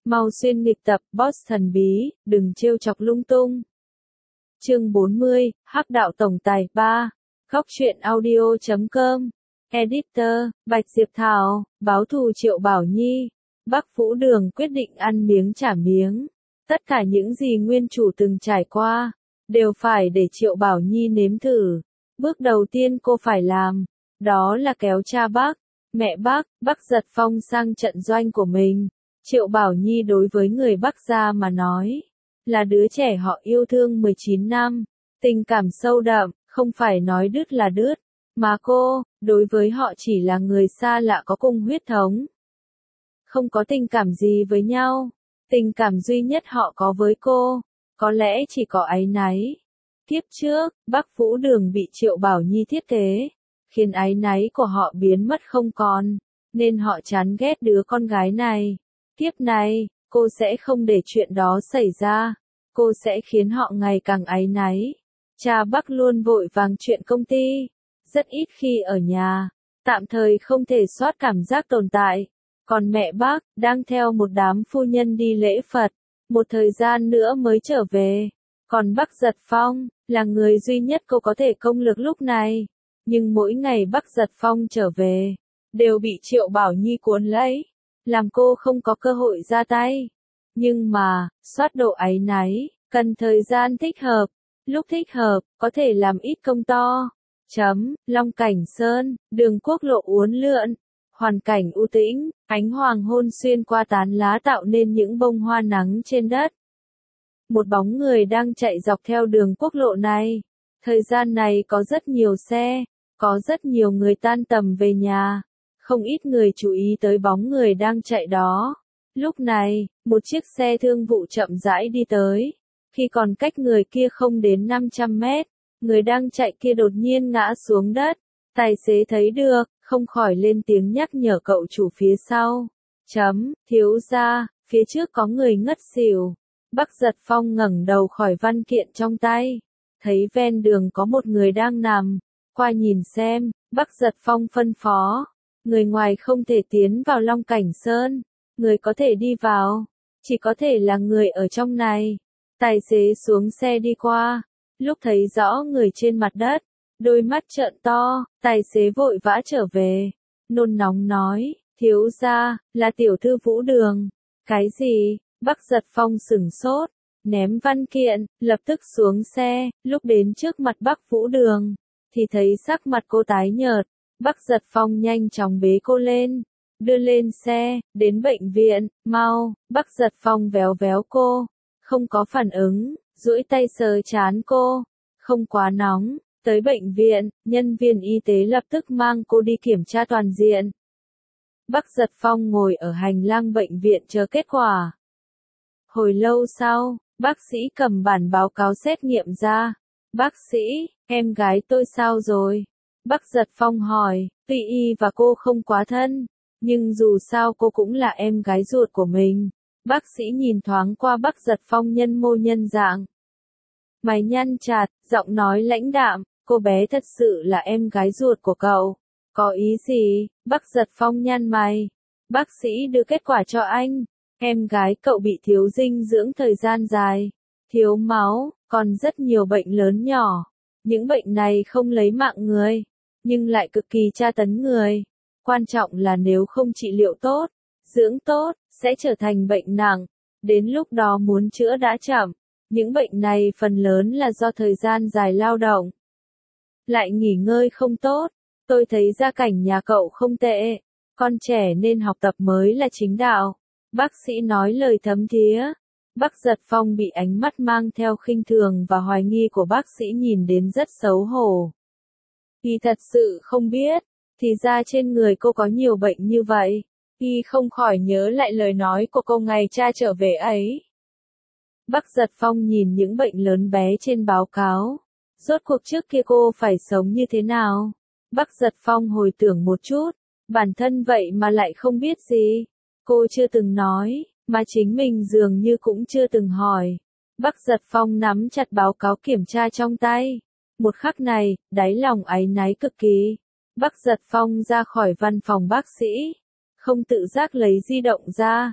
Mau xuyên nghịch tập, boss thần bí, đừng trêu chọc lung tung. Chương 40, Hắc đạo tổng tài 3. Góc truyện audio.com. Editor, Bạch Diệp Thảo, báo thù Triệu Bảo Nhi. Bắc Vũ Đường quyết định ăn miếng trả miếng. Tất cả những gì nguyên chủ từng trải qua, đều phải để Triệu Bảo Nhi nếm thử. Bước đầu tiên cô phải làm, đó là kéo cha Bắc, mẹ Bắc Giật Phong sang trận doanh của mình. Triệu Bảo Nhi đối với người Bắc gia mà nói, là đứa trẻ họ yêu thương 19 năm, tình cảm sâu đậm, không phải nói đứt là đứt, mà cô, đối với họ chỉ là người xa lạ có cùng huyết thống. Không có tình cảm gì với nhau, tình cảm duy nhất họ có với cô, có lẽ chỉ có áy náy. Kiếp trước, Bắc Vũ Đường bị Triệu Bảo Nhi thiết kế, khiến áy náy của họ biến mất không còn, nên họ chán ghét đứa con gái này. Kiếp này, cô sẽ không để chuyện đó xảy ra, cô sẽ khiến họ ngày càng áy náy. Cha Bắc luôn vội vàng chuyện công ty, rất ít khi ở nhà, tạm thời không thể soát cảm giác tồn tại. Còn mẹ Bắc, đang theo một đám phu nhân đi lễ Phật, một thời gian nữa mới trở về. Còn Bắc Giật Phong, là người duy nhất cô có thể công lực lúc này. Nhưng mỗi ngày Bắc Giật Phong trở về, đều bị Triệu Bảo Nhi cuốn lấy, làm cô không có cơ hội ra tay. Nhưng mà, soát độ áy náy, cần thời gian thích hợp. Lúc thích hợp, có thể làm ít công to. Long Cảnh Sơn, đường quốc lộ uốn lượn. Hoàn cảnh u tĩnh, ánh hoàng hôn xuyên qua tán lá tạo nên những bông hoa nắng trên đất. Một bóng người đang chạy dọc theo đường quốc lộ này. Thời gian này có rất nhiều xe, có rất nhiều người tan tầm về nhà. Không ít người chú ý tới bóng người đang chạy đó. Lúc này, một chiếc xe thương vụ chậm rãi đi tới. Khi còn cách người kia không đến 500 mét, người đang chạy kia đột nhiên ngã xuống đất. Tài xế thấy được, không khỏi lên tiếng nhắc nhở cậu chủ phía sau. Thiếu gia, phía trước có người ngất xỉu. Bắc Giật Phong ngẩng đầu khỏi văn kiện trong tay. Thấy ven đường có một người đang nằm. Qua nhìn xem, Bắc Giật Phong phân phó. Người ngoài không thể tiến vào Long Cảnh Sơn. Người có thể đi vào, chỉ có thể là người ở trong này. Tài xế xuống xe đi qua. Lúc thấy rõ người trên mặt đất, đôi mắt trợn to, tài xế vội vã trở về. Nôn nóng nói, thiếu gia, là tiểu thư Vũ Đường. Cái gì? Bắc Giật Phong sửng sốt, ném văn kiện, lập tức xuống xe. Lúc đến trước mặt Bắc Vũ Đường, thì thấy sắc mặt cô tái nhợt. Bắc Giật Phong nhanh chóng bế cô lên, đưa lên xe, đến bệnh viện, mau. Bắc Giật Phong véo véo cô, không có phản ứng, duỗi tay sờ trán cô, không quá nóng. Tới bệnh viện, nhân viên y tế lập tức mang cô đi kiểm tra toàn diện. Bắc Giật Phong ngồi ở hành lang bệnh viện chờ kết quả. Hồi lâu sau, bác sĩ cầm bản báo cáo xét nghiệm ra. Bác sĩ, em gái tôi sao rồi? Bắc Giật Phong hỏi, tuy y và cô không quá thân, nhưng dù sao cô cũng là em gái ruột của mình. Bác sĩ nhìn thoáng qua Bắc Giật Phong nhân mô nhân dạng. Mày nhăn chặt, giọng nói lãnh đạm, cô bé thật sự là em gái ruột của cậu. Có ý gì? Bắc Giật Phong nhăn mày. Bác sĩ đưa kết quả cho anh. Em gái cậu bị thiếu dinh dưỡng thời gian dài, thiếu máu, còn rất nhiều bệnh lớn nhỏ. Những bệnh này không lấy mạng người, nhưng lại cực kỳ tra tấn người. Quan trọng là nếu không trị liệu tốt, dưỡng tốt, sẽ trở thành bệnh nặng. Đến lúc đó muốn chữa đã chậm. Những bệnh này phần lớn là do thời gian dài lao động, lại nghỉ ngơi không tốt. Tôi thấy gia cảnh nhà cậu không tệ, con trẻ nên học tập mới là chính đạo. Bác sĩ nói lời thấm thía. Bắc Giật Phong bị ánh mắt mang theo khinh thường và hoài nghi của bác sĩ nhìn đến rất xấu hổ. Y thật sự không biết, thì ra trên người cô có nhiều bệnh như vậy. Y không khỏi nhớ lại lời nói của cô ngày cha trở về ấy. Bắc Giật Phong nhìn những bệnh lớn bé trên báo cáo. Rốt cuộc trước kia cô phải sống như thế nào? Bắc Giật Phong hồi tưởng một chút, bản thân vậy mà lại không biết gì. Cô chưa từng nói, mà chính mình dường như cũng chưa từng hỏi. Bắc Giật Phong nắm chặt báo cáo kiểm tra trong tay. Một khắc này, đáy lòng áy náy cực kỳ. Bắc Giật Phong ra khỏi văn phòng bác sĩ, không tự giác lấy di động ra,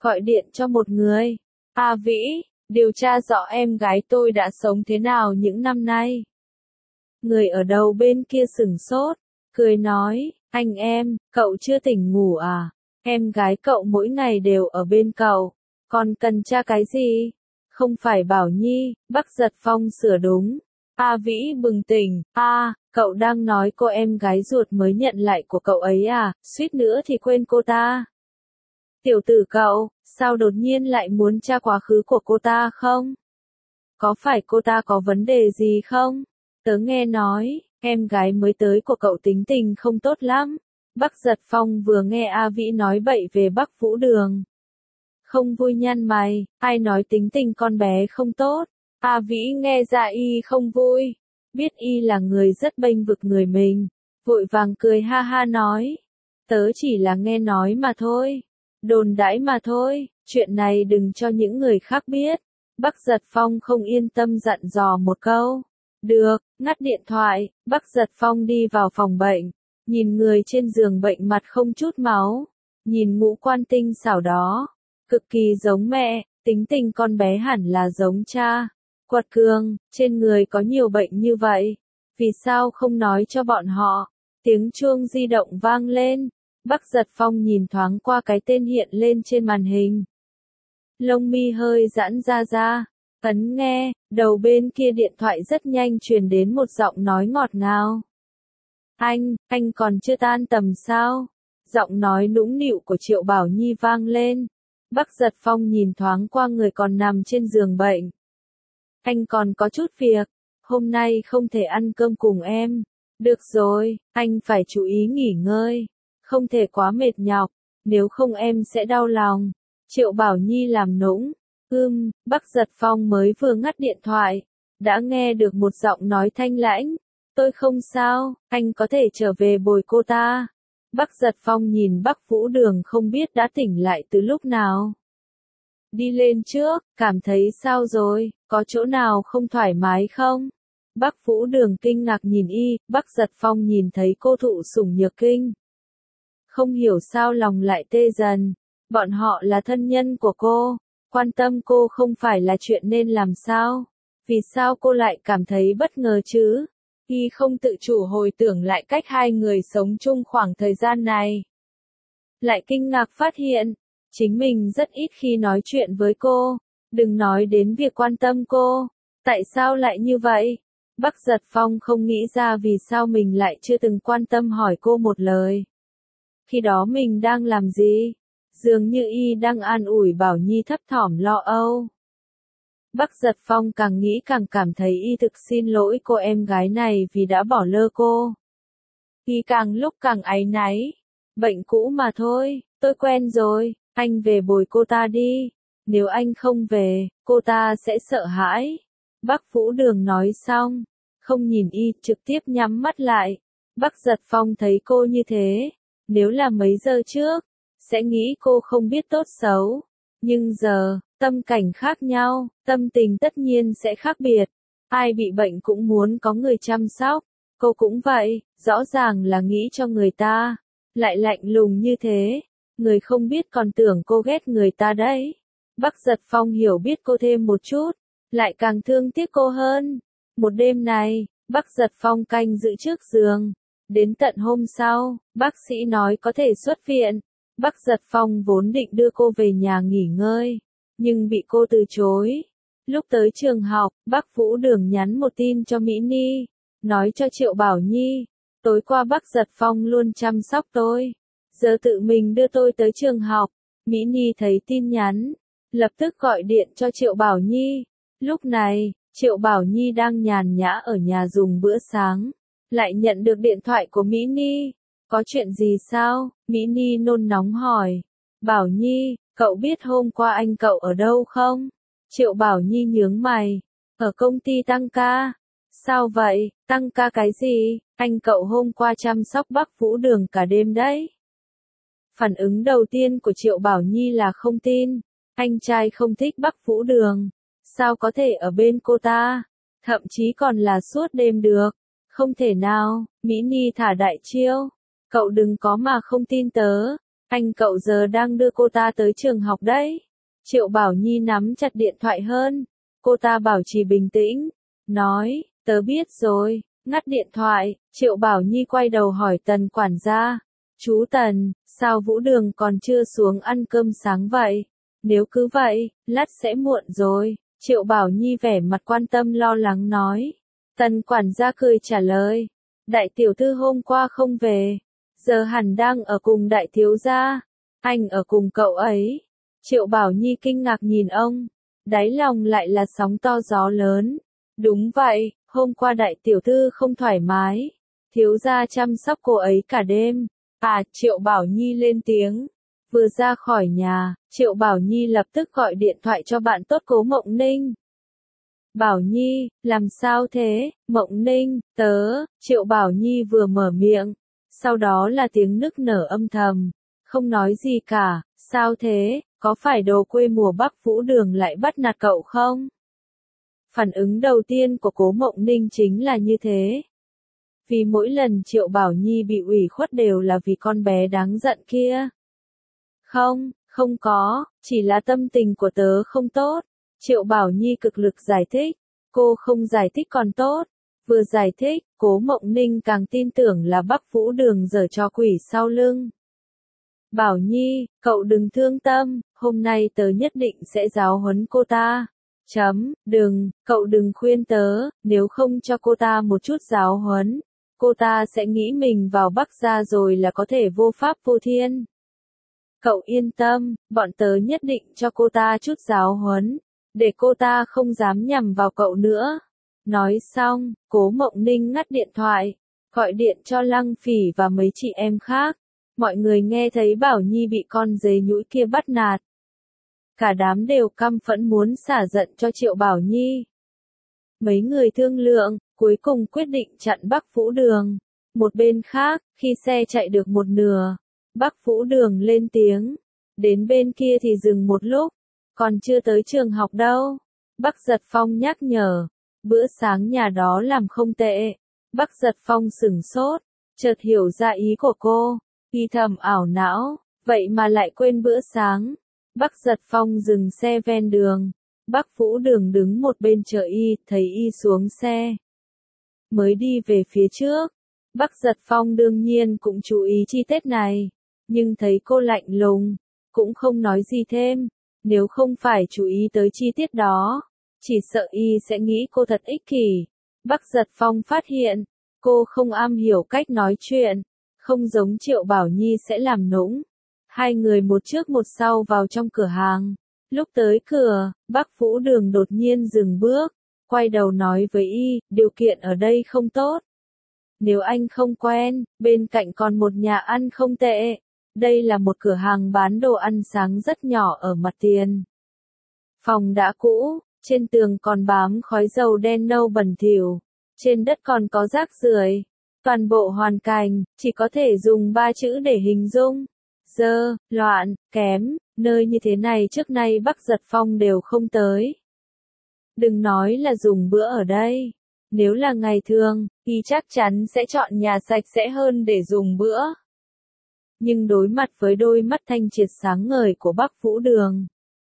gọi điện cho một người. A Vĩ, điều tra rõ em gái tôi đã sống thế nào những năm nay. Người ở đầu bên kia sửng sốt, cười nói, anh em, cậu chưa tỉnh ngủ à? Em gái cậu mỗi ngày đều ở bên cậu, còn cần tra cái gì? Không phải Bảo Nhi, Bắc Giật Phong sửa đúng. A Vĩ bừng tỉnh, cậu đang nói cô em gái ruột mới nhận lại của cậu ấy à, suýt nữa thì quên cô ta. Tiểu tử cậu, sao đột nhiên lại muốn tra quá khứ của cô ta không? Có phải cô ta có vấn đề gì không? Tớ nghe nói, em gái mới tới của cậu tính tình không tốt lắm. Bắc Giật Phong vừa nghe A Vĩ nói bậy về Bắc Vũ Đường. Không vui nhăn mày, ai nói tính tình con bé không tốt? A Vĩ nghe ra y không vui, biết y là người rất bênh vực người mình, vội vàng cười ha ha nói. Tớ chỉ là nghe nói mà thôi, đồn đãi mà thôi, chuyện này đừng cho những người khác biết. Bắc Giật Phong không yên tâm dặn dò một câu. Được, ngắt điện thoại, Bắc Giật Phong đi vào phòng bệnh, nhìn người trên giường bệnh mặt không chút máu, nhìn ngũ quan tinh xảo đó, cực kỳ giống mẹ, tính tình con bé hẳn là giống cha. Quật cường, trên người có nhiều bệnh như vậy, vì sao không nói cho bọn họ? Tiếng chuông di động vang lên, Bắc Giật Phong nhìn thoáng qua cái tên hiện lên trên màn hình. Lông mi hơi giãn ra, ấn nghe, đầu bên kia điện thoại rất nhanh truyền đến một giọng nói ngọt ngào. Anh còn chưa tan tầm sao? Giọng nói nũng nịu của Triệu Bảo Nhi vang lên. Bắc Giật Phong nhìn thoáng qua người còn nằm trên giường bệnh. Anh còn có chút việc, hôm nay không thể ăn cơm cùng em. Được rồi, anh phải chú ý nghỉ ngơi, không thể quá mệt nhọc, nếu không em sẽ đau lòng. Triệu Bảo Nhi làm nũng. Bắc Giật Phong mới vừa ngắt điện thoại, đã nghe được một giọng nói thanh lãnh. Tôi không sao, anh có thể trở về bồi cô ta. Bắc Giật Phong nhìn Bắc Vũ Đường không biết đã tỉnh lại từ lúc nào. Đi lên trước, cảm thấy sao rồi, có chỗ nào không thoải mái không? Bắc Vũ Đường kinh ngạc nhìn y, Bắc Giật Phong nhìn thấy cô thụ sủng nhược kinh. Không hiểu sao lòng lại tê dần, bọn họ là thân nhân của cô, quan tâm cô không phải là chuyện nên làm sao? Vì sao cô lại cảm thấy bất ngờ chứ? Y không tự chủ hồi tưởng lại cách hai người sống chung khoảng thời gian này. Lại kinh ngạc phát hiện, chính mình rất ít khi nói chuyện với cô, đừng nói đến việc quan tâm cô. Tại sao lại như vậy? Bắc Giật Phong không nghĩ ra vì sao mình lại chưa từng quan tâm hỏi cô một lời. Khi đó mình đang làm gì? Dường như y đang an ủi Bảo Nhi thấp thỏm lo âu. Bắc Giật Phong càng nghĩ càng cảm thấy y thực xin lỗi cô em gái này vì đã bỏ lơ cô. Y càng lúc càng áy náy. Bệnh cũ mà thôi, tôi quen rồi, anh về bồi cô ta đi. Nếu anh không về, cô ta sẽ sợ hãi. Bắc Vũ Đường nói xong, không nhìn y, trực tiếp nhắm mắt lại. Bắc Giật Phong thấy cô như thế, nếu là mấy giờ trước, sẽ nghĩ cô không biết tốt xấu. Nhưng giờ, tâm cảnh khác nhau, tâm tình tất nhiên sẽ khác biệt. Ai bị bệnh cũng muốn có người chăm sóc. Cô cũng vậy, rõ ràng là nghĩ cho người ta. Lại lạnh lùng như thế. Người không biết còn tưởng cô ghét người ta đấy. Bắc Giật Phong hiểu biết cô thêm một chút, lại càng thương tiếc cô hơn. Một đêm này, Bắc Giật Phong canh giữ trước giường. Đến tận hôm sau, bác sĩ nói có thể xuất viện. Bắc Giật Phong vốn định đưa cô về nhà nghỉ ngơi, nhưng bị cô từ chối. Lúc tới trường học, Bắc Vũ Đường nhắn một tin cho Mỹ Ni, nói cho Triệu Bảo Nhi, tối qua Bắc Giật Phong luôn chăm sóc tôi, giờ tự mình đưa tôi tới trường học. Mỹ Ni thấy tin nhắn, lập tức gọi điện cho Triệu Bảo Nhi. Lúc này, Triệu Bảo Nhi đang nhàn nhã ở nhà dùng bữa sáng, lại nhận được điện thoại của Mỹ Ni. Có chuyện gì sao? Mỹ Ni nôn nóng hỏi. Bảo Nhi, cậu biết hôm qua anh cậu ở đâu không? Triệu Bảo Nhi nhướng mày. Ở công ty tăng ca. Sao vậy? Tăng ca cái gì? Anh cậu hôm qua chăm sóc Bắc Vũ Đường cả đêm đấy. Phản ứng đầu tiên của Triệu Bảo Nhi là không tin. Anh trai không thích Bắc Vũ Đường. Sao có thể ở bên cô ta? Thậm chí còn là suốt đêm được. Không thể nào. Mỹ Ni thả đại chiêu. Cậu đừng có mà không tin tớ. Anh cậu giờ đang đưa cô ta tới trường học đấy. Triệu Bảo Nhi nắm chặt điện thoại hơn. Cô ta bảo trì bình tĩnh. Nói, tớ biết rồi. Ngắt điện thoại, Triệu Bảo Nhi quay đầu hỏi Tần quản gia. Chú Tần, sao Vũ Đường còn chưa xuống ăn cơm sáng vậy? Nếu cứ vậy, lát sẽ muộn rồi. Triệu Bảo Nhi vẻ mặt quan tâm lo lắng nói. Tần quản gia cười trả lời. Đại tiểu thư hôm qua không về. Giờ hẳn đang ở cùng đại thiếu gia. Anh ở cùng cậu ấy. Triệu Bảo Nhi kinh ngạc nhìn ông. Đáy lòng lại là sóng to gió lớn. Đúng vậy, hôm qua đại tiểu thư không thoải mái. Thiếu gia chăm sóc cô ấy cả đêm. À, Triệu Bảo Nhi lên tiếng. Vừa ra khỏi nhà, Triệu Bảo Nhi lập tức gọi điện thoại cho bạn tốt Cố Mộng Ninh. Bảo Nhi, làm sao thế, Mộng Ninh, Triệu Bảo Nhi vừa mở miệng. Sau đó là tiếng nức nở âm thầm. Không nói gì cả, sao thế, có phải đồ quê mùa Bắc Vũ Đường lại bắt nạt cậu không? Phản ứng đầu tiên của Cố Mộng Ninh chính là như thế. Vì mỗi lần Triệu Bảo Nhi bị ủy khuất đều là vì con bé đáng giận kia. Không có, chỉ là tâm tình của tớ không tốt. Triệu Bảo Nhi cực lực giải thích. Cô không giải thích còn tốt. Vừa giải thích, Cố Mộng Ninh càng tin tưởng là Bắc Vũ Đường giở trò quỷ sau lưng. Bảo Nhi, cậu đừng thương tâm, hôm nay tớ nhất định sẽ giáo huấn cô ta. Cậu đừng khuyên tớ, nếu không cho cô ta một chút giáo huấn, cô ta sẽ nghĩ mình vào Bắc gia rồi là có thể vô pháp vô thiên. Cậu yên tâm, bọn tớ nhất định cho cô ta chút giáo huấn, để cô ta không dám nhằm vào cậu nữa. Nói xong, Cố Mộng Ninh ngắt điện thoại, gọi điện cho Lăng Phỉ và mấy chị em khác. Mọi người nghe thấy Bảo Nhi bị con dế nhũi kia bắt nạt. Cả đám đều căm phẫn muốn xả giận cho Triệu Bảo Nhi. Mấy người thương lượng, cuối cùng quyết định chặn Bắc Vũ Đường. Một bên khác, khi xe chạy được một nửa, Bắc Vũ Đường lên tiếng. Đến bên kia thì dừng một lúc, còn chưa tới trường học đâu. Bắc Giật Phong nhắc nhở, bữa sáng nhà đó làm không tệ. Bắc Giật Phong sửng sốt, chợt hiểu ra ý của cô. Y thầm ảo não, vậy mà lại quên bữa sáng. Bắc Giật Phong dừng xe ven đường. Bắc Vũ Đường đứng một bên chờ y, thấy y xuống xe. Mới đi về phía trước. Bắc Giật Phong đương nhiên cũng chú ý chi tiết này. Nhưng thấy cô lạnh lùng, cũng không nói gì thêm. Nếu không phải chú ý tới chi tiết đó, chỉ sợ y sẽ nghĩ cô thật ích kỷ. Bắc Giật Phong phát hiện, cô không am hiểu cách nói chuyện. Không giống Triệu Bảo Nhi sẽ làm nũng. Hai người một trước một sau vào trong cửa hàng. Lúc tới cửa, Bắc Vũ Đường đột nhiên dừng bước, quay đầu nói với y, điều kiện ở đây không tốt. Nếu anh không quen, bên cạnh còn một nhà ăn không tệ. Đây là một cửa hàng bán đồ ăn sáng rất nhỏ ở mặt tiền. Phòng đã cũ, trên tường còn bám khói dầu đen nâu bẩn thỉu, trên đất còn có rác rưởi. Toàn bộ hoàn cảnh, chỉ có thể dùng 3 chữ để hình dung. Dơ, loạn, kém, nơi như thế này trước nay Bắc Giật Phong đều không tới. Đừng nói là dùng bữa ở đây. Nếu là ngày thường, y chắc chắn sẽ chọn nhà sạch sẽ hơn để dùng bữa. Nhưng đối mặt với đôi mắt thanh triệt sáng ngời của Bắc Vũ Đường,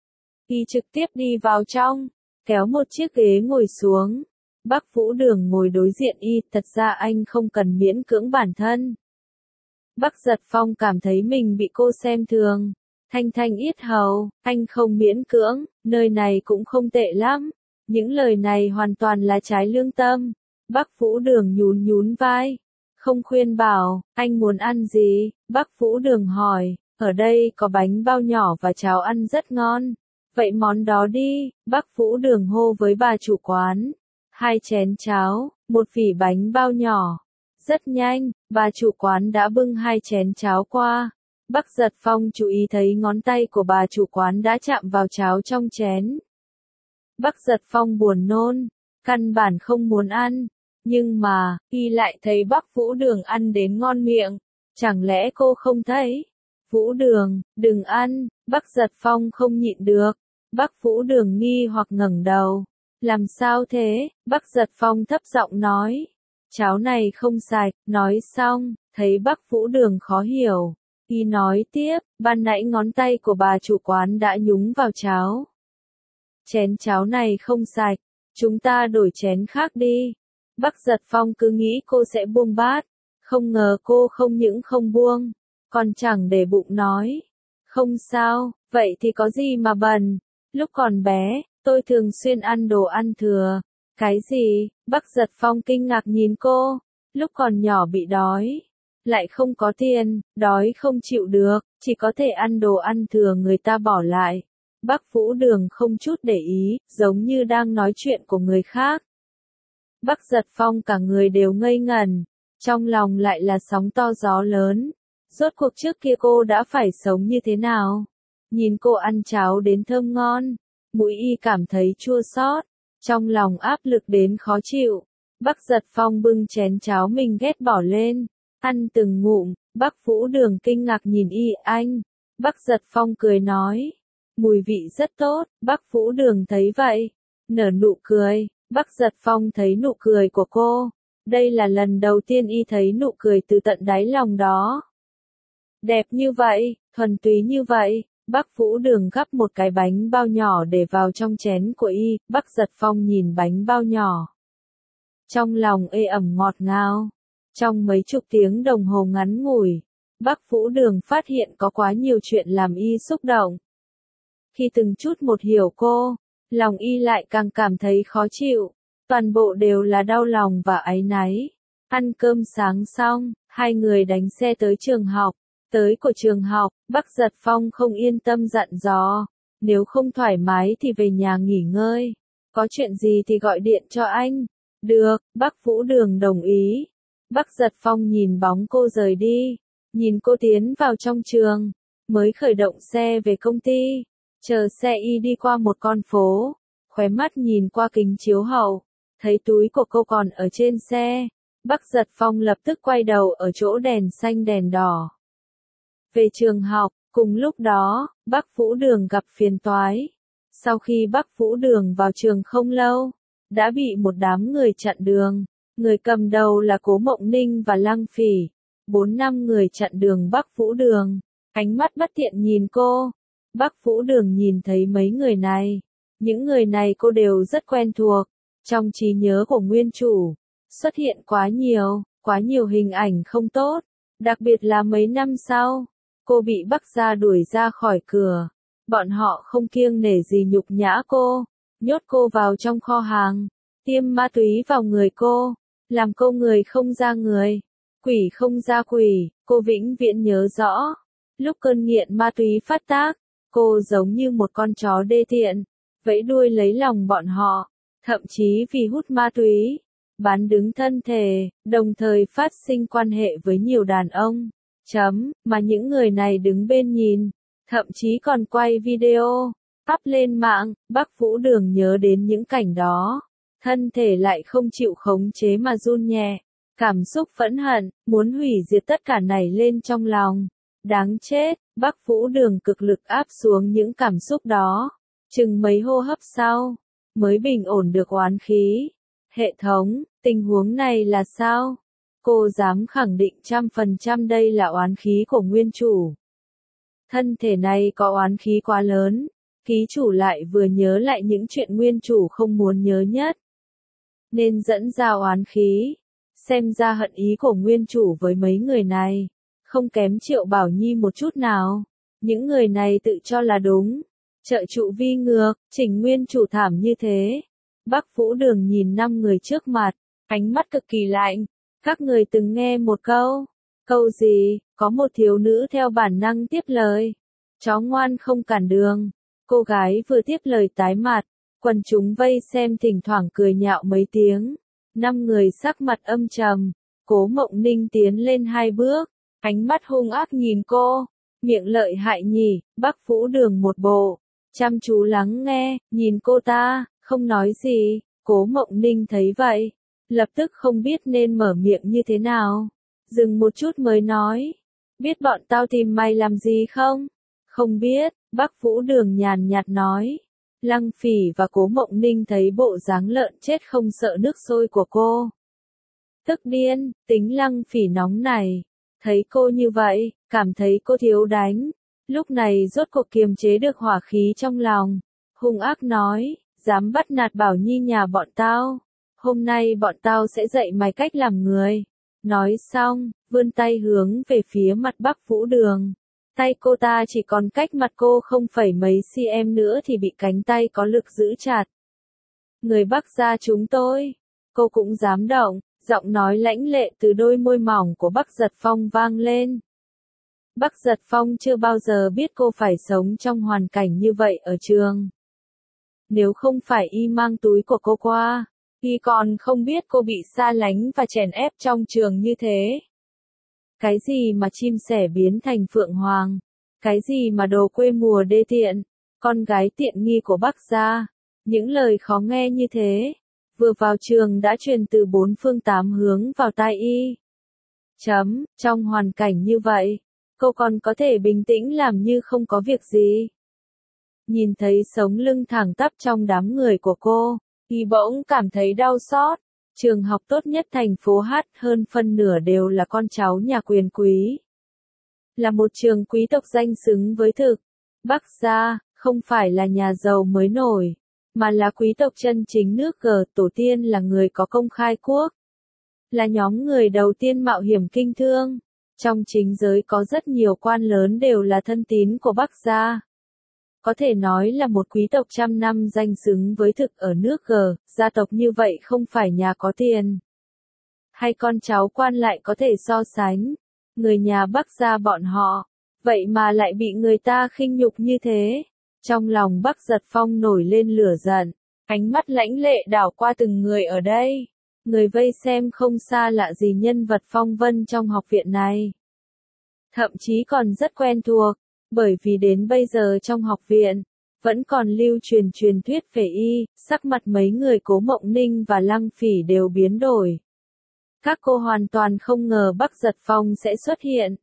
y trực tiếp đi vào trong, kéo một chiếc ghế ngồi xuống. Bắc Vũ Đường ngồi đối diện y, thật ra anh không cần miễn cưỡng bản thân. Bắc Giật Phong cảm thấy mình bị cô xem thường. Thanh thanh yết hầu, anh không miễn cưỡng, nơi này cũng không tệ lắm. Những lời này hoàn toàn là trái lương tâm. Bắc Vũ Đường nhún nhún vai. Không khuyên bảo, anh muốn ăn gì? Bắc Vũ Đường hỏi, ở đây có bánh bao nhỏ và cháo ăn rất ngon. Vậy món đó đi, Bắc Vũ Đường hô với bà chủ quán. 2 chén cháo, 1 vỉ bánh bao nhỏ. Rất nhanh, bà chủ quán đã bưng 2 chén cháo qua. Bắc Giật Phong chú ý thấy ngón tay của bà chủ quán đã chạm vào cháo trong chén. Bắc Giật Phong buồn nôn, căn bản không muốn ăn. Nhưng mà, y lại thấy Bắc Vũ Đường ăn đến ngon miệng. Chẳng lẽ cô không thấy? Vũ Đường, đừng ăn, Bắc Giật Phong không nhịn được. Bắc Vũ Đường nghi hoặc ngẩng đầu. Làm sao thế? Bắc Giật Phong thấp giọng nói. Cháo này không sạch, nói xong, thấy Bắc Vũ Đường khó hiểu. Y nói tiếp, ban nãy ngón tay của bà chủ quán đã nhúng vào cháo. Chén cháo này không sạch, chúng ta đổi chén khác đi. Bắc Giật Phong cứ nghĩ cô sẽ buông bát, không ngờ cô không những không buông, còn chẳng để bụng nói. Không sao, vậy thì có gì mà bẩn, lúc còn bé, tôi thường xuyên ăn đồ ăn thừa. Cái gì? Bắc Giật Phong kinh ngạc nhìn cô, lúc còn nhỏ bị đói, lại không có tiền, đói không chịu được, chỉ có thể ăn đồ ăn thừa người ta bỏ lại. Bắc Vũ Đường không chút để ý, giống như đang nói chuyện của người khác. Bắc Giật Phong cả người đều ngây ngẩn, trong lòng lại là sóng to gió lớn. Rốt cuộc trước kia cô đã phải sống như thế nào? Nhìn cô ăn cháo đến thơm ngon, mũi y cảm thấy chua xót, trong lòng áp lực đến khó chịu. Bắc Giật Phong bưng chén cháo mình ghét bỏ lên, ăn từng ngụm. Bắc Vũ Đường kinh ngạc nhìn y, anh. Bắc Giật Phong cười nói, mùi vị rất tốt. Bắc Vũ Đường thấy vậy, nở nụ cười. Bắc Giật Phong thấy nụ cười của cô, đây là lần đầu tiên y thấy nụ cười từ tận đáy lòng đó. Đẹp như vậy, thuần túy như vậy. Bắc Vũ Đường gắp một cái bánh bao nhỏ để vào trong chén của y. Bắc Giật Phong nhìn bánh bao nhỏ, trong lòng ê ẩm ngọt ngào. Trong mấy chục tiếng đồng hồ ngắn ngủi, Bắc Vũ Đường phát hiện có quá nhiều chuyện làm y xúc động. Khi từng chút một hiểu cô, lòng y lại càng cảm thấy khó chịu, toàn bộ đều là đau lòng và áy náy. Ăn cơm sáng xong, hai người đánh xe tới trường học. Tới của trường học, Bắc Giật Phong không yên tâm dặn dò, nếu không thoải mái thì về nhà nghỉ ngơi, có chuyện gì thì gọi điện cho anh. Được, Bắc Vũ Đường đồng ý. Bắc Giật Phong nhìn bóng cô rời đi, nhìn cô tiến vào trong trường, mới khởi động xe về công ty. Chờ xe y đi qua một con phố, khóe mắt nhìn qua kính chiếu hậu, thấy túi của cô còn ở trên xe. Bắc Giật Phong lập tức quay đầu ở chỗ đèn xanh đèn đỏ. Về trường học, cùng lúc đó, Bắc Vũ Đường gặp phiền toái. Sau khi Bắc Vũ Đường vào trường không lâu, đã bị một đám người chặn đường. Người cầm đầu là Cố Mộng Ninh và Lăng Phỉ. 4-5 người chặn đường Bắc Vũ Đường, ánh mắt bất thiện nhìn cô. Bắc Vũ Đường nhìn thấy mấy người này. Những người này cô đều rất quen thuộc. Trong trí nhớ của nguyên chủ, xuất hiện quá nhiều hình ảnh không tốt. Đặc biệt là mấy năm sau, cô bị Bắc gia đuổi ra khỏi cửa. Bọn họ không kiêng nể gì nhục nhã cô, nhốt cô vào trong kho hàng, tiêm ma túy vào người cô, làm cô người không ra người, quỷ không ra quỷ. Cô vĩnh viễn nhớ rõ, lúc cơn nghiện ma túy phát tác, cô giống như một con chó đê tiện, vẫy đuôi lấy lòng bọn họ, thậm chí vì hút ma túy, bán đứng thân thể, đồng thời phát sinh quan hệ với nhiều đàn ông. Mà những người này đứng bên nhìn, thậm chí còn quay video, up lên mạng. Bắc Vũ Đường nhớ đến những cảnh đó, thân thể lại không chịu khống chế mà run nhẹ, cảm xúc phẫn hận, muốn hủy diệt tất cả nảy lên trong lòng. Đáng chết, Bắc Vũ Đường cực lực áp xuống những cảm xúc đó, chừng mấy hô hấp sau, mới bình ổn được oán khí. Hệ thống, tình huống này là sao? Cô dám khẳng định 100% đây là oán khí của nguyên chủ. Thân thể này có oán khí quá lớn, ký chủ lại vừa nhớ lại những chuyện nguyên chủ không muốn nhớ nhất, nên dẫn ra oán khí. Xem ra hận ý của nguyên chủ với mấy người này, không kém Triệu Bảo Nhi một chút nào. Những người này tự cho là đúng, trợ trụ vi ngược, chỉnh nguyên chủ thảm như thế. Bắc Vũ Đường nhìn 5 người trước mặt, ánh mắt cực kỳ lạnh. Các người từng nghe một câu. Câu gì? Có một thiếu nữ theo bản năng tiếp lời. Chó ngoan không cản đường. Cô gái vừa tiếp lời tái mặt, quần chúng vây xem thỉnh thoảng cười nhạo mấy tiếng. 5 người sắc mặt âm trầm. Cố Mộng Ninh tiến lên 2 bước, ánh mắt hung ác nhìn cô. Miệng lợi hại nhỉ. Bắc Vũ Đường một bộ chăm chú lắng nghe, nhìn cô ta, không nói gì. Cố Mộng Ninh thấy vậy, lập tức không biết nên mở miệng như thế nào. Dừng một chút mới nói, biết bọn tao tìm mày làm gì không? Không biết, Bắc Vũ Đường nhàn nhạt nói. Lăng Phỉ và Cố Mộng Ninh thấy bộ dáng lợn chết không sợ nước sôi của cô, tức điên. Tính Lăng Phỉ nóng này, Thấy cô như vậy, cảm thấy cô thiếu đánh. Lúc này rốt cuộc kiềm chế được hỏa khí trong lòng. Hung ác nói, dám bắt nạt Bảo Nhi nhà bọn tao. Hôm nay bọn tao sẽ dạy mày cách làm người. Nói xong, vươn tay hướng về phía mặt Bắc Vũ Đường. Tay cô ta chỉ còn cách mặt cô không phẩy mấy cm nữa thì bị cánh tay có lực giữ chặt. Người Bắc gia chúng tôi, cô cũng dám động, giọng nói lãnh lệ từ đôi môi mỏng của Bắc Giật Phong vang lên. Bắc Giật Phong chưa bao giờ biết cô phải sống trong hoàn cảnh như vậy ở trường. Nếu không phải y mang túi của cô qua, y còn không biết cô bị xa lánh và chèn ép trong trường như thế. Cái gì mà chim sẻ biến thành phượng hoàng? Cái gì mà đồ quê mùa đê tiện? Con gái tiện nghi của Bắc gia. Những lời khó nghe như thế, vừa vào trường đã truyền từ bốn phương tám hướng vào tai y. Trong hoàn cảnh như vậy, cô còn có thể bình tĩnh làm như không có việc gì. Nhìn thấy sống lưng thẳng tắp trong đám người của cô, y bỗng cảm thấy đau xót. Trường học tốt nhất thành phố H hơn phân nửa đều là con cháu nhà quyền quý. Là một trường quý tộc danh xứng với thực. Bắc gia, không phải là nhà giàu mới nổi, mà là quý tộc chân chính nước G, tổ tiên là người có công khai quốc. Là nhóm người đầu tiên mạo hiểm kinh thương. Trong chính giới có rất nhiều quan lớn đều là thân tín của Bắc gia. Có thể nói là một quý tộc trăm năm danh xứng với thực ở nước G, gia tộc như vậy không phải nhà có tiền. Hay con cháu quan lại có thể so sánh. Người nhà Bắc gia bọn họ, vậy mà lại bị người ta khinh nhục như thế. Trong lòng Bắc Giật Phong nổi lên lửa giận, ánh mắt lãnh lệ đảo qua từng người ở đây. Người vây xem không xa lạ gì nhân vật phong vân trong học viện này. Thậm chí còn rất quen thuộc, bởi vì đến bây giờ trong học viện, vẫn còn lưu truyền truyền thuyết về y, sắc mặt mấy người Cố Mộng Ninh và Lăng Phỉ đều biến đổi. Các cô hoàn toàn không ngờ Bắc Giật Phong sẽ xuất hiện.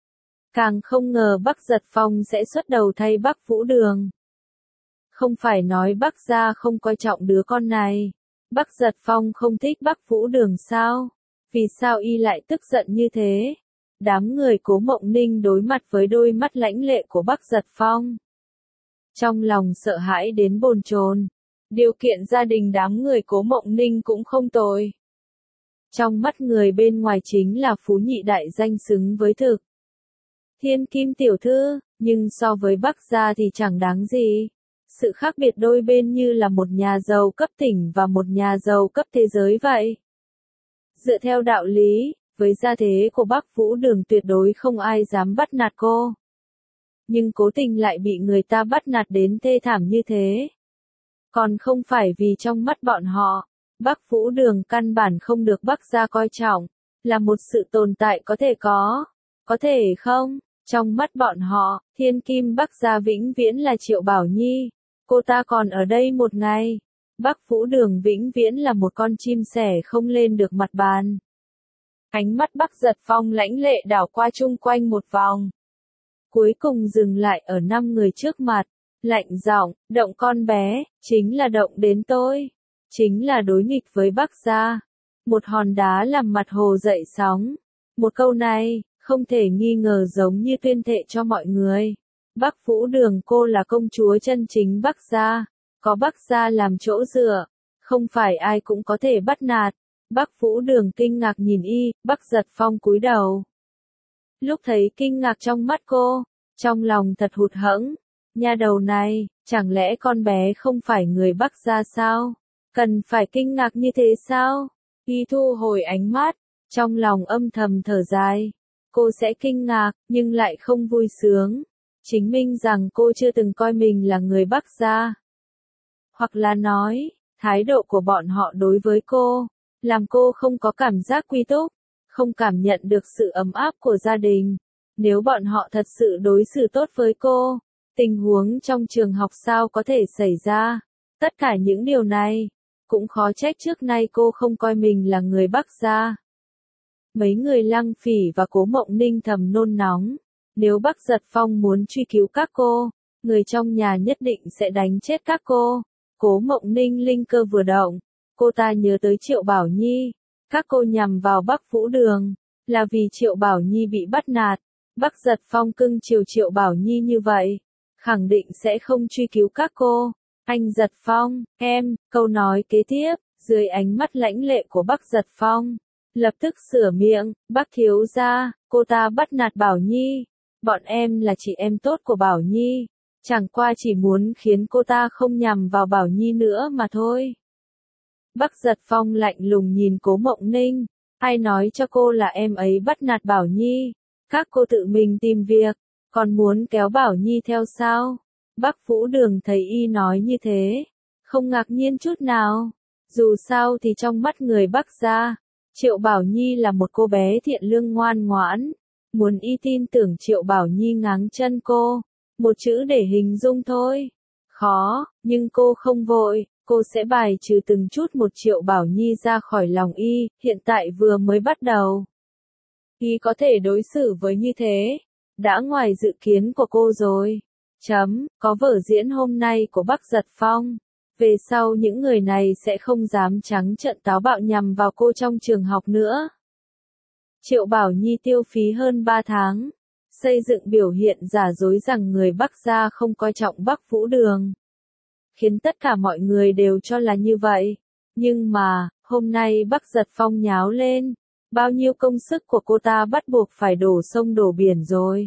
Càng không ngờ Bắc Giật Phong sẽ xuất đầu thay Bắc Vũ Đường. Không phải nói Bắc gia không coi trọng đứa con này. Bắc Giật Phong không thích Bắc Vũ Đường sao? Vì sao y lại tức giận như thế? Đám người Cố Mộng Ninh đối mặt với đôi mắt lãnh lệ của Bắc Giật Phong. Trong lòng sợ hãi đến bồn chồn. Điều kiện gia đình đám người Cố Mộng Ninh cũng không tồi. Trong mắt người bên ngoài chính là phú nhị đại danh xứng với thực. Thiên kim tiểu thư, nhưng so với Bắc gia thì chẳng đáng gì. Sự khác biệt đôi bên như là một nhà giàu cấp tỉnh và một nhà giàu cấp thế giới vậy. Dựa theo đạo lý, với gia thế của Bắc Vũ Đường tuyệt đối không ai dám bắt nạt cô. Nhưng cố tình lại bị người ta bắt nạt đến thê thảm như thế. Còn không phải vì trong mắt bọn họ, Bắc Vũ Đường căn bản không được Bắc gia coi trọng, là một sự tồn tại có thể có. Có thể không? Trong mắt bọn họ, thiên kim Bắc gia vĩnh viễn là Triệu Bảo Nhi. Cô ta còn ở đây một ngày. Bắc Vũ Đường vĩnh viễn là một con chim sẻ không lên được mặt bàn. Ánh mắt Bắc Giật Phong lãnh lệ đảo qua chung quanh một vòng. Cuối cùng dừng lại ở 5 người trước mặt. Lạnh giọng, động con bé, chính là động đến tôi. Chính là đối nghịch với Bắc gia. Một hòn đá làm mặt hồ dậy sóng. Một câu này, không thể nghi ngờ giống như tuyên thệ cho mọi người. Bắc Vũ Đường cô là công chúa chân chính Bắc gia, có Bắc gia làm chỗ dựa, không phải ai cũng có thể bắt nạt. Bắc Vũ Đường kinh ngạc nhìn y, Bắc Giật Phong cúi đầu. Lúc thấy kinh ngạc trong mắt cô, trong lòng thật hụt hẫng, nha đầu này, chẳng lẽ con bé không phải người Bắc gia sao? Cần phải kinh ngạc như thế sao? Y thu hồi ánh mắt, trong lòng âm thầm thở dài. Cô sẽ kinh ngạc, nhưng lại không vui sướng. Chứng minh rằng cô chưa từng coi mình là người Bắc gia. Hoặc là nói, thái độ của bọn họ đối với cô, làm cô không có cảm giác quy túc, không cảm nhận được sự ấm áp của gia đình. Nếu bọn họ thật sự đối xử tốt với cô, tình huống trong trường học sao có thể xảy ra. Tất cả những điều này, cũng khó trách trước nay cô không coi mình là người Bắc gia. Mấy người Lăng Phỉ và Cố Mộng Ninh thầm nôn nóng. Nếu Bắc Giật Phong muốn truy cứu các cô, người trong nhà nhất định sẽ đánh chết các cô. Cố Mộng Ninh linh cơ vừa động, cô ta nhớ tới Triệu Bảo Nhi. Các cô nhằm vào Bắc Vũ Đường, là vì Triệu Bảo Nhi bị bắt nạt. Bắc Giật Phong cưng chiều Triệu Bảo Nhi như vậy, khẳng định sẽ không truy cứu các cô. Anh Giật Phong, em, câu nói kế tiếp, dưới ánh mắt lãnh lệ của Bắc Giật Phong, lập tức sửa miệng, Bắc thiếu gia, cô ta bắt nạt Bảo Nhi. Bọn em là chị em tốt của Bảo Nhi, chẳng qua chỉ muốn khiến cô ta không nhằm vào Bảo Nhi nữa mà thôi. Bắc Giật Phong lạnh lùng nhìn Cố Mộng Ninh, ai nói cho cô là em ấy bắt nạt Bảo Nhi, các cô tự mình tìm việc, còn muốn kéo Bảo Nhi theo sao? Bắc Vũ Đường thấy y nói như thế, không ngạc nhiên chút nào, dù sao thì trong mắt người Bắc gia, Triệu Bảo Nhi là một cô bé thiện lương ngoan ngoãn, muốn y tin tưởng Triệu Bảo Nhi ngáng chân cô, một chữ để hình dung thôi. Khó, nhưng cô không vội, cô sẽ bài trừ từng chút một Triệu Bảo Nhi ra khỏi lòng y, hiện tại vừa mới bắt đầu. Y có thể đối xử với như thế, đã ngoài dự kiến của cô rồi. Có vở diễn hôm nay của Bắc Giật Phong. Về sau những người này sẽ không dám trắng trợn táo bạo nhằm vào cô trong trường học nữa. Triệu Bảo Nhi tiêu phí hơn 3 tháng, xây dựng biểu hiện giả dối rằng người Bắc gia không coi trọng Bắc Vũ Đường, khiến tất cả mọi người đều cho là như vậy. Nhưng mà, hôm nay Bắc Giật Phong nháo lên, bao nhiêu công sức của cô ta bắt buộc phải đổ sông đổ biển rồi.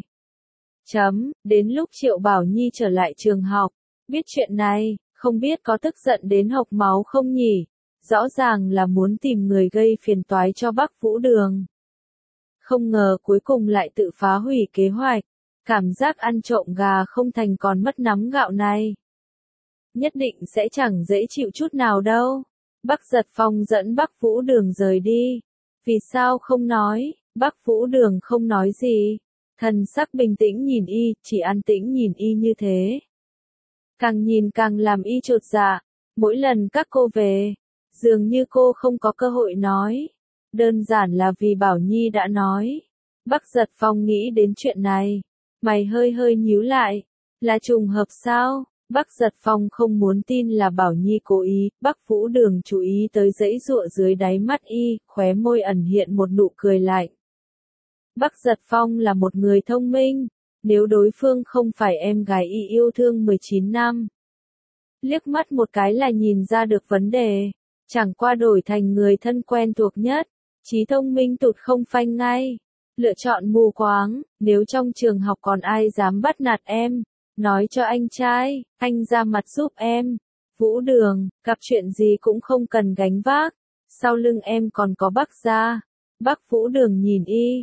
Đến lúc Triệu Bảo Nhi trở lại trường học, biết chuyện này, không biết có tức giận đến hộc máu không nhỉ? Rõ ràng là muốn tìm người gây phiền toái cho Bắc Vũ Đường. Không ngờ cuối cùng lại tự phá hủy kế hoạch, cảm giác ăn trộm gà không thành còn mất nắm gạo này. Nhất định sẽ chẳng dễ chịu chút nào đâu. Bắc Giật Phong dẫn Bắc Vũ Đường rời đi. Vì sao không nói? Bắc Vũ Đường không nói gì. Thần sắc bình tĩnh nhìn y, chỉ an tĩnh nhìn y như thế. Càng nhìn càng làm y chột dạ. Mỗi lần các cô về, dường như cô không có cơ hội nói. Đơn giản là vì Bảo Nhi đã nói. Bắc Giật Phong nghĩ đến chuyện này. Mày hơi hơi nhíu lại. Là trùng hợp sao? Bắc Giật Phong không muốn tin là Bảo Nhi cố ý. Bắc Vũ Đường chú ý tới dãy giụa dưới đáy mắt y, khóe môi ẩn hiện một nụ cười lạnh. Bắc Giật Phong là một người thông minh. Nếu đối phương không phải em gái y yêu thương 19 năm, liếc mắt một cái là nhìn ra được vấn đề. Chẳng qua đổi thành người thân quen thuộc nhất, trí thông minh tụt không phanh ngay. Lựa chọn mù quáng, nếu trong trường học còn ai dám bắt nạt em, nói cho anh trai, anh ra mặt giúp em. Vũ Đường, gặp chuyện gì cũng không cần gánh vác. Sau lưng em còn có Bắc gia. Bắc Vũ Đường nhìn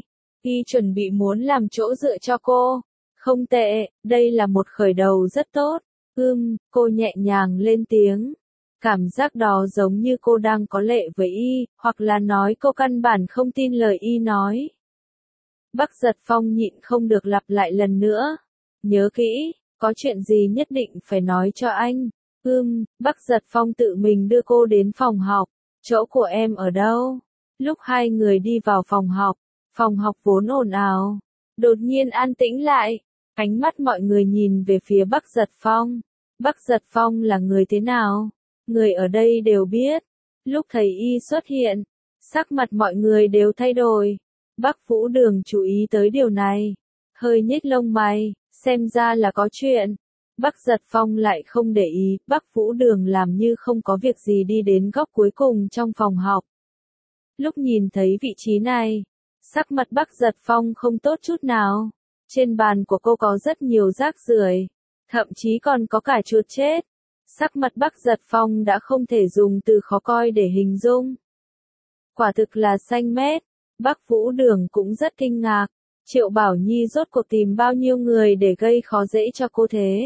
y chuẩn bị muốn làm chỗ dựa cho cô. Không tệ, đây là một khởi đầu rất tốt. Cô nhẹ nhàng lên tiếng. Cảm giác đó giống như cô đang có lệ với y, hoặc là nói cô căn bản không tin lời y nói. Bắc Giật Phong nhịn không được lặp lại lần nữa. Nhớ kỹ, có chuyện gì nhất định phải nói cho anh. Bắc Giật Phong tự mình đưa cô đến phòng học. Chỗ của em ở đâu? Lúc hai người đi vào phòng học vốn ồn ào, đột nhiên an tĩnh lại. Ánh mắt mọi người nhìn về phía Bắc Giật Phong. Bắc Giật Phong là người thế nào? Người ở đây đều biết. Lúc thầy y xuất hiện, sắc mặt mọi người đều thay đổi. Bắc Vũ Đường chú ý tới điều này, hơi nhếch lông mày, xem ra là có chuyện. Bắc Giật Phong lại không để ý, Bắc Vũ Đường làm như không có việc gì đi đến góc cuối cùng trong phòng học. Lúc nhìn thấy vị trí này, sắc mặt Bắc Giật Phong không tốt chút nào. Trên bàn của cô có rất nhiều rác rưởi, thậm chí còn có cả chuột chết. Sắc mặt Bắc Giật Phong đã không thể dùng từ khó coi để hình dung. Quả thực là xanh mét. Bắc Vũ Đường cũng rất kinh ngạc. Triệu Bảo Nhi rốt cuộc tìm bao nhiêu người để gây khó dễ cho cô thế?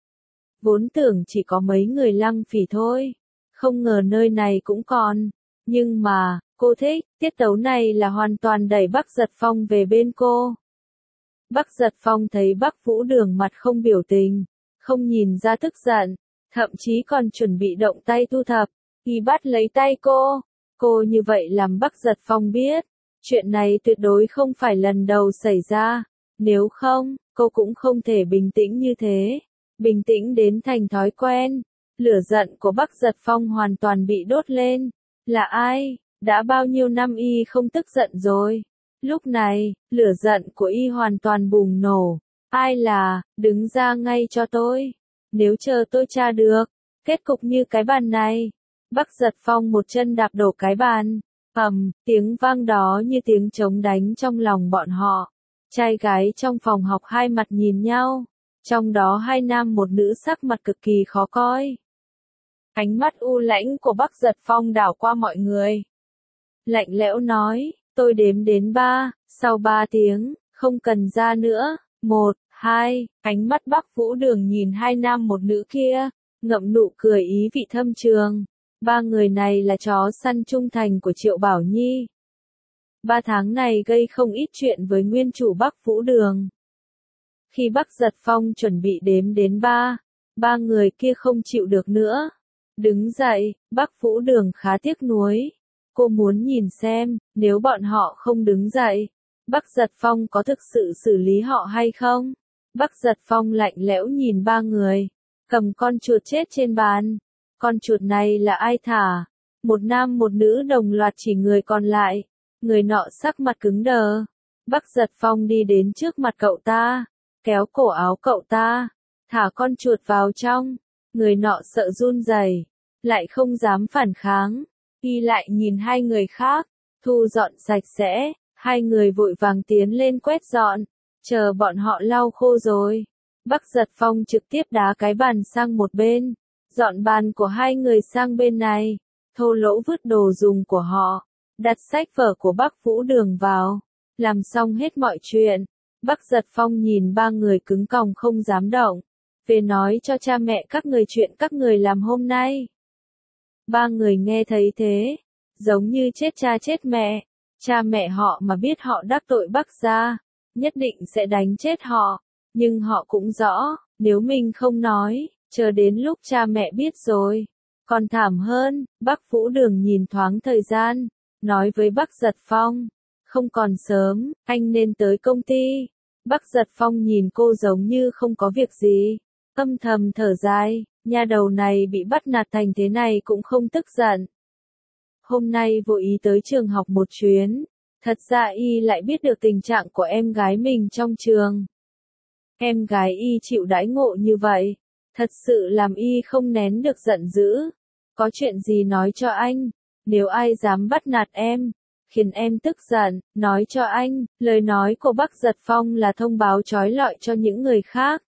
Vốn tưởng chỉ có mấy người Lăng Phỉ thôi. Không ngờ nơi này cũng còn. Nhưng mà, cô thích, tiết tấu này là hoàn toàn đẩy Bắc Giật Phong về bên cô. Bắc Giật Phong thấy Bắc Vũ Đường mặt không biểu tình, không nhìn ra tức giận, thậm chí còn chuẩn bị động tay thu thập, y bắt lấy tay cô. Cô như vậy làm Bắc Giật Phong biết, chuyện này tuyệt đối không phải lần đầu xảy ra, nếu không, cô cũng không thể bình tĩnh như thế, bình tĩnh đến thành thói quen. Lửa giận của Bắc Giật Phong hoàn toàn bị đốt lên. Là ai? Đã bao nhiêu năm y không tức giận rồi? Lúc này, lửa giận của y hoàn toàn bùng nổ. Ai là, đứng ra ngay cho tôi. Nếu chờ tôi tra được, kết cục như cái bàn này. Bắc Giật Phong một chân đạp đổ cái bàn. Tiếng vang đó như tiếng trống đánh trong lòng bọn họ. Trai gái trong phòng học hai mặt nhìn nhau. Trong đó hai nam một nữ sắc mặt cực kỳ khó coi. Ánh mắt u lãnh của Bắc Giật Phong đảo qua mọi người. Lạnh lẽo nói, tôi đếm đến 3, sau 3 tiếng, không cần ra nữa. 1, 2, ánh mắt Bắc Vũ Đường nhìn hai nam một nữ kia, ngậm nụ cười ý vị thâm trường. 3 người này là chó săn trung thành của Triệu Bảo Nhi. 3 tháng này gây không ít chuyện với nguyên chủ Bắc Vũ Đường. Khi Bắc Giật Phong chuẩn bị đếm đến 3, 3 người kia không chịu được nữa. Đứng dậy, Bắc Vũ Đường khá tiếc nuối. Cô muốn nhìn xem, nếu bọn họ không đứng dậy, Bắc Giật Phong có thực sự xử lý họ hay không? Bắc Giật Phong lạnh lẽo nhìn 3 người, cầm con chuột chết trên bàn. Con chuột này là ai thả? Một nam một nữ đồng loạt chỉ người còn lại. Người nọ sắc mặt cứng đờ. Bắc Giật Phong đi đến trước mặt cậu ta, kéo cổ áo cậu ta, thả con chuột vào trong. Người nọ sợ run rẩy, lại không dám phản kháng. Y lại nhìn hai người khác, thu dọn sạch sẽ, hai người vội vàng tiến lên quét dọn, chờ bọn họ lau khô rồi. Bắc Giật Phong trực tiếp đá cái bàn sang một bên, dọn bàn của hai người sang bên này, thô lỗ vứt đồ dùng của họ, đặt sách vở của Bắc Vũ Đường vào, làm xong hết mọi chuyện. Bắc Giật Phong nhìn 3 người cứng còng không dám động, về nói cho cha mẹ các người chuyện các người làm hôm nay. 3 người nghe thấy thế, giống như chết cha chết mẹ. Cha mẹ họ mà biết họ đắc tội Bắc gia, nhất định sẽ đánh chết họ. Nhưng họ cũng rõ, nếu mình không nói, chờ đến lúc cha mẹ biết rồi, còn thảm hơn. Bắc Vũ Đường nhìn thoáng thời gian, nói với Bắc Giật Phong, không còn sớm, anh nên tới công ty. Bắc Giật Phong nhìn cô giống như không có việc gì, âm thầm thở dài, nha đầu này bị bắt nạt thành thế này cũng không tức giận. Hôm nay vô ý tới trường học một chuyến, thật ra y lại biết được tình trạng của em gái mình trong trường. Em gái y chịu đãi ngộ như vậy, thật sự làm y không nén được giận dữ. Có chuyện gì nói cho anh, nếu ai dám bắt nạt em, khiến em tức giận, nói cho anh. Lời nói của Bắc Giật Phong là thông báo trói lọi cho những người khác.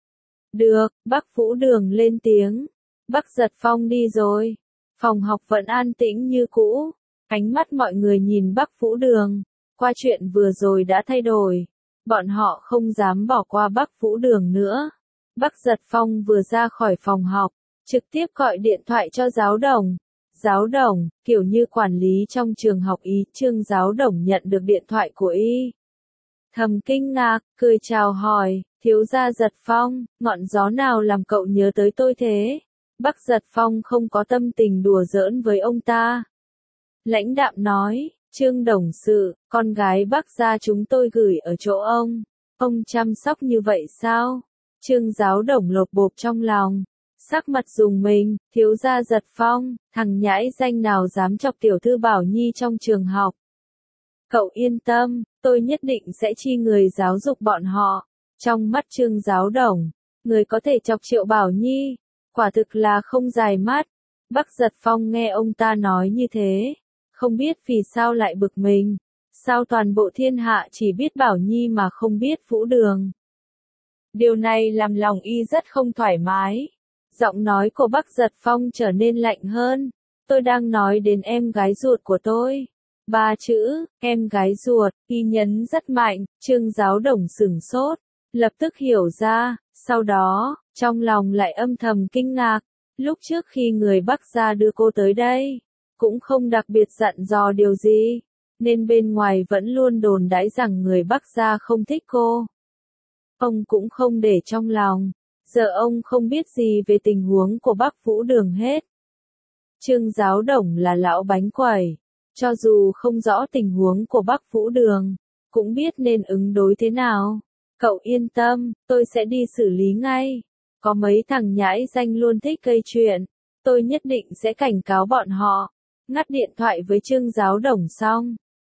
Được, Bắc Vũ Đường lên tiếng. Bắc Giật Phong đi rồi. Phòng học vẫn an tĩnh như cũ. Ánh mắt mọi người nhìn Bắc Vũ Đường. Qua chuyện vừa rồi đã thay đổi. Bọn họ không dám bỏ qua Bắc Vũ Đường nữa. Bắc Giật Phong vừa ra khỏi phòng học, trực tiếp gọi điện thoại cho giáo đồng. Giáo đồng, kiểu như quản lý trong trường học ý. Trương giáo đồng nhận được điện thoại của y, thầm kinh ngạc, cười chào hỏi, thiếu gia Giật Phong, ngọn gió nào làm cậu nhớ tới tôi thế? Bắc Giật Phong không có tâm tình đùa giỡn với ông ta. Lãnh đạm nói, Trương đồng sự, con gái Bắc gia chúng tôi gửi ở chỗ ông chăm sóc như vậy sao? Trương giáo đồng lột bột trong lòng, sắc mặt rùng mình, thiếu gia Giật Phong, thằng nhãi danh nào dám chọc tiểu thư Bảo Nhi trong trường học. Cậu yên tâm, tôi nhất định sẽ chi người giáo dục bọn họ. Trong mắt Trương giáo đồng, người có thể chọc Triệu Bảo Nhi, quả thực là không dài mắt. Bắc Giật Phong nghe ông ta nói như thế, không biết vì sao lại bực mình. Sao toàn bộ thiên hạ chỉ biết Bảo Nhi mà không biết Vũ Đường? Điều này làm lòng y rất không thoải mái. Giọng nói của Bắc Giật Phong trở nên lạnh hơn. Tôi đang nói đến em gái ruột của tôi. 3 chữ, em gái ruột, y nhấn rất mạnh. Trương giáo đồng sửng sốt, lập tức hiểu ra, sau đó, trong lòng lại âm thầm kinh ngạc. Lúc trước khi người Bắc gia đưa cô tới đây, cũng không đặc biệt dặn dò điều gì, nên bên ngoài vẫn luôn đồn đãi rằng người Bắc gia không thích cô. Ông cũng không để trong lòng, giờ ông không biết gì về tình huống của Bắc Vũ Đường hết. Trương giáo đồng là lão bánh quẩy, cho dù không rõ tình huống của Bắc Vũ Đường, cũng biết nên ứng đối thế nào. Cậu yên tâm, tôi sẽ đi xử lý ngay. Có mấy thằng nhãi danh luôn thích gây chuyện, tôi nhất định sẽ cảnh cáo bọn họ. Ngắt điện thoại với Trương giáo đồng xong,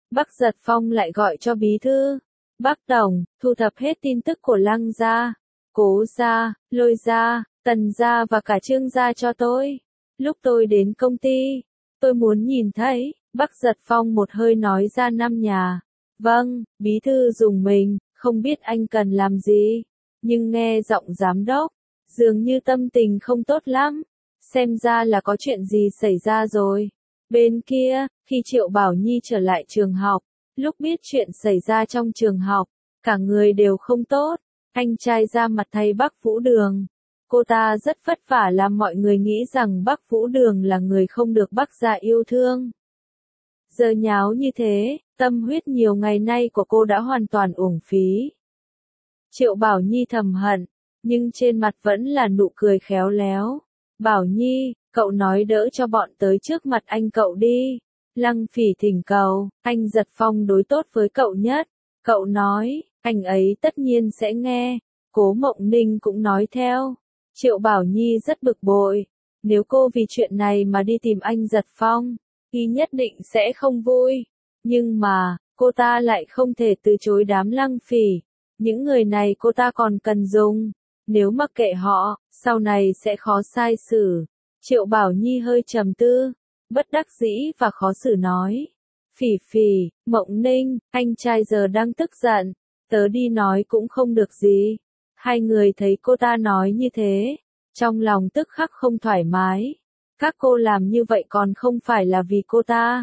Bắc Giật Phong lại gọi cho bí thư. Bác Tổng, thu thập hết tin tức của Lăng gia, Cố gia, Lôi gia, Tần gia và cả Trương gia cho tôi. Lúc tôi đến công ty, tôi muốn nhìn thấy. Bắc Giật Phong một hơi nói ra 5 nhà. Vâng, bí thư dùng mình, không biết anh cần làm gì. Nhưng nghe giọng giám đốc, dường như tâm tình không tốt lắm. Xem ra là có chuyện gì xảy ra rồi. Bên kia, khi Triệu Bảo Nhi trở lại trường học, lúc biết chuyện xảy ra trong trường học, cả người đều không tốt. Anh trai ra mặt thay Bắc Vũ Đường. Cô ta rất vất vả làm mọi người nghĩ rằng Bắc Vũ Đường là người không được Bắc gia yêu thương. Giờ nháo như thế, tâm huyết nhiều ngày nay của cô đã hoàn toàn uổng phí. Triệu Bảo Nhi thầm hận, nhưng trên mặt vẫn là nụ cười khéo léo. Bảo Nhi, cậu nói đỡ cho bọn tới trước mặt anh cậu đi. Lăng Phỉ thỉnh cầu, anh Giật Phong đối tốt với cậu nhất. Cậu nói, anh ấy tất nhiên sẽ nghe. Cố Mộng Ninh cũng nói theo. Triệu Bảo Nhi rất bực bội. Nếu cô vì chuyện này mà đi tìm anh Giật Phong, y nhất định sẽ không vui. Nhưng mà, cô ta lại không thể từ chối đám Lăng Phỉ. Những người này cô ta còn cần dùng. Nếu mặc kệ họ, sau này sẽ khó sai xử. Triệu Bảo Nhi hơi trầm tư, bất đắc dĩ và khó xử nói. Phỉ Phỉ, Mộng Ninh, anh trai giờ đang tức giận, tớ đi nói cũng không được gì. Hai người thấy cô ta nói như thế, trong lòng tức khắc không thoải mái. Các cô làm như vậy còn không phải là vì cô ta.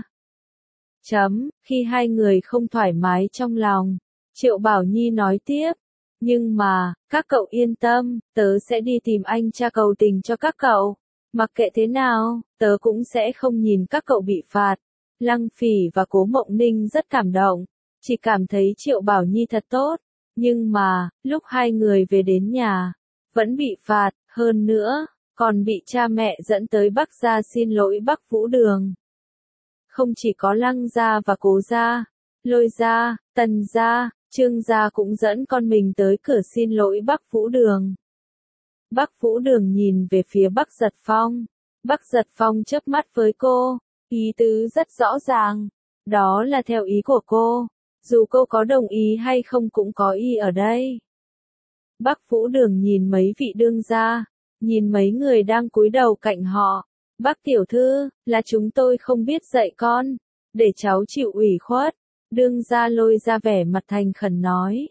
Khi hai người không thoải mái trong lòng, Triệu Bảo Nhi nói tiếp. Nhưng mà, các cậu yên tâm, tớ sẽ đi tìm anh cha cầu tình cho các cậu. Mặc kệ thế nào, tớ cũng sẽ không nhìn các cậu bị phạt. Lăng Phỉ và Cố Mộng Ninh rất cảm động, chỉ cảm thấy Triệu Bảo Nhi thật tốt. Nhưng mà, lúc hai người về đến nhà, vẫn bị phạt, hơn nữa, còn bị cha mẹ dẫn tới Bắc gia xin lỗi Bắc Vũ Đường. Không chỉ có Lăng gia và Cố gia, Lôi gia, Tần gia, Trương gia cũng dẫn con mình tới cửa xin lỗi Bắc Vũ Đường. Bắc Vũ Đường nhìn về phía Bắc Giật Phong. Bắc Giật Phong chớp mắt với cô, ý tứ rất rõ ràng. Đó là theo ý của cô. Dù cô có đồng ý hay không cũng có ý ở đây. Bắc Vũ Đường nhìn mấy vị đương gia, nhìn mấy người đang cúi đầu cạnh họ. Bác tiểu thư, là chúng tôi không biết dạy con, để cháu chịu ủy khuất. Đương gia Lôi ra vẻ mặt thành khẩn nói.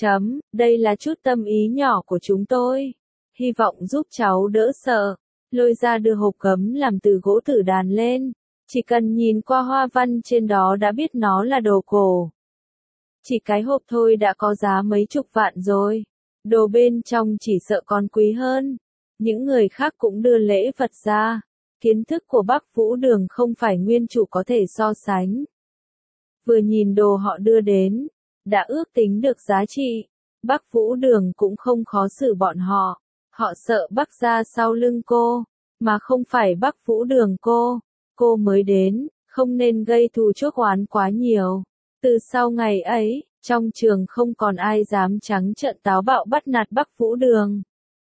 Đây là chút tâm ý nhỏ của chúng tôi. Hy vọng giúp cháu đỡ sợ. Lôi ra đưa hộp gấm làm từ gỗ tử đàn lên. Chỉ cần nhìn qua hoa văn trên đó đã biết nó là đồ cổ. Chỉ cái hộp thôi đã có giá mấy chục vạn rồi. Đồ bên trong chỉ sợ còn quý hơn. Những người khác cũng đưa lễ vật ra. Kiến thức của Bắc Vũ Đường không phải nguyên chủ có thể so sánh. Vừa nhìn đồ họ đưa đến, đã ước tính được giá trị. Bắc Vũ Đường cũng không khó xử bọn họ. Họ sợ Bắc gia sau lưng cô, mà không phải Bắc Vũ Đường cô. Cô mới đến, không nên gây thù chuốc oán quá nhiều. Từ sau ngày ấy, trong trường không còn ai dám trắng trợn táo bạo bắt nạt Bắc Vũ Đường.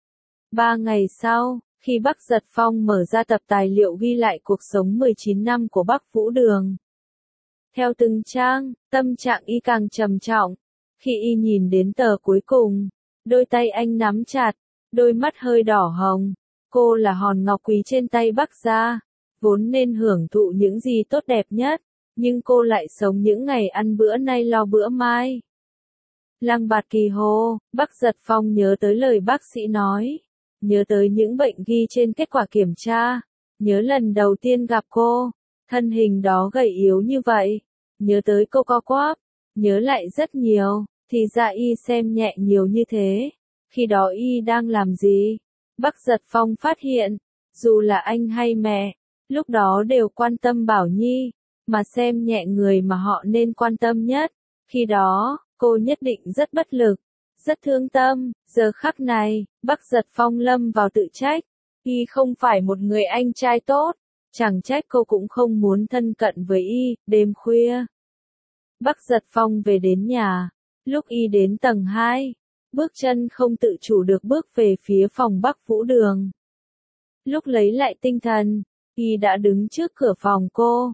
3 ngày sau, khi Bắc Giật Phong mở ra tập tài liệu ghi lại cuộc sống 19 năm của Bắc Vũ Đường. Theo từng trang, tâm trạng y càng trầm trọng. Khi y nhìn đến tờ cuối cùng, đôi tay anh nắm chặt, đôi mắt hơi đỏ hồng. Cô là hòn ngọc quý trên tay Bắc gia, vốn nên hưởng thụ những gì tốt đẹp nhất, nhưng cô lại sống những ngày ăn bữa nay lo bữa mai. Lăng Bạt Kỳ hô, Bắc Giật Phong nhớ tới lời bác sĩ nói, nhớ tới những bệnh ghi trên kết quả kiểm tra, nhớ lần đầu tiên gặp cô, thân hình đó gầy yếu như vậy, nhớ tới cô co quắp, nhớ lại rất nhiều, thì ra y xem nhẹ nhiều như thế. Khi đó y đang làm gì? Bắc Giật Phong phát hiện, dù là anh hay mẹ, lúc đó đều quan tâm Bảo Nhi, mà xem nhẹ người mà họ nên quan tâm nhất. Khi đó, cô nhất định rất bất lực, rất thương tâm. Giờ khắc này, Bắc Giật Phong lâm vào tự trách. Y không phải một người anh trai tốt, chẳng trách cô cũng không muốn thân cận với y. Đêm khuya, Bắc Giật Phong về đến nhà. Lúc y đến tầng 2, bước chân không tự chủ được bước về phía phòng Bắc Vũ Đường. Lúc lấy lại tinh thần, y đã đứng trước cửa phòng cô.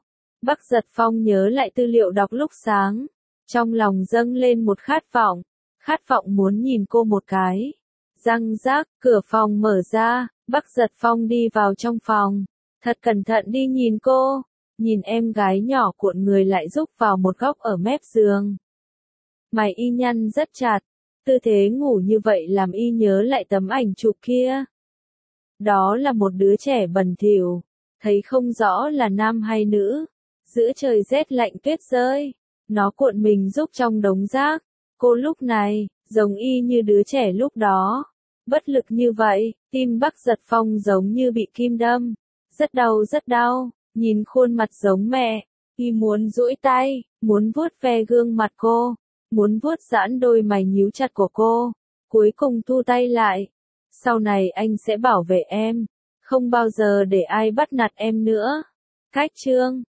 Bắc Giật Phong nhớ lại tư liệu đọc lúc sáng. Trong lòng dâng lên một khát vọng muốn nhìn cô một cái. Răng rác, cửa phòng mở ra, Bắc Giật Phong đi vào trong phòng. Thật cẩn thận đi nhìn cô, nhìn em gái nhỏ cuộn người lại rúc vào một góc ở mép giường. Mày y nhăn rất chặt, tư thế ngủ như vậy làm y nhớ lại tấm ảnh chụp kia. Đó là một đứa trẻ bẩn thỉu, thấy không rõ là nam hay nữ. Giữa trời rét lạnh tuyết rơi, nó cuộn mình rúc trong đống rác. Cô lúc này, giống y như đứa trẻ lúc đó. Bất lực như vậy, tim Bắc Giật Phong giống như bị kim đâm. Rất đau, nhìn khuôn mặt giống mẹ. Y muốn duỗi tay, muốn vuốt ve gương mặt cô, muốn vuốt giãn đôi mày nhíu chặt của cô. Cuối cùng thu tay lại. Sau này anh sẽ bảo vệ em, không bao giờ để ai bắt nạt em nữa. Cách chương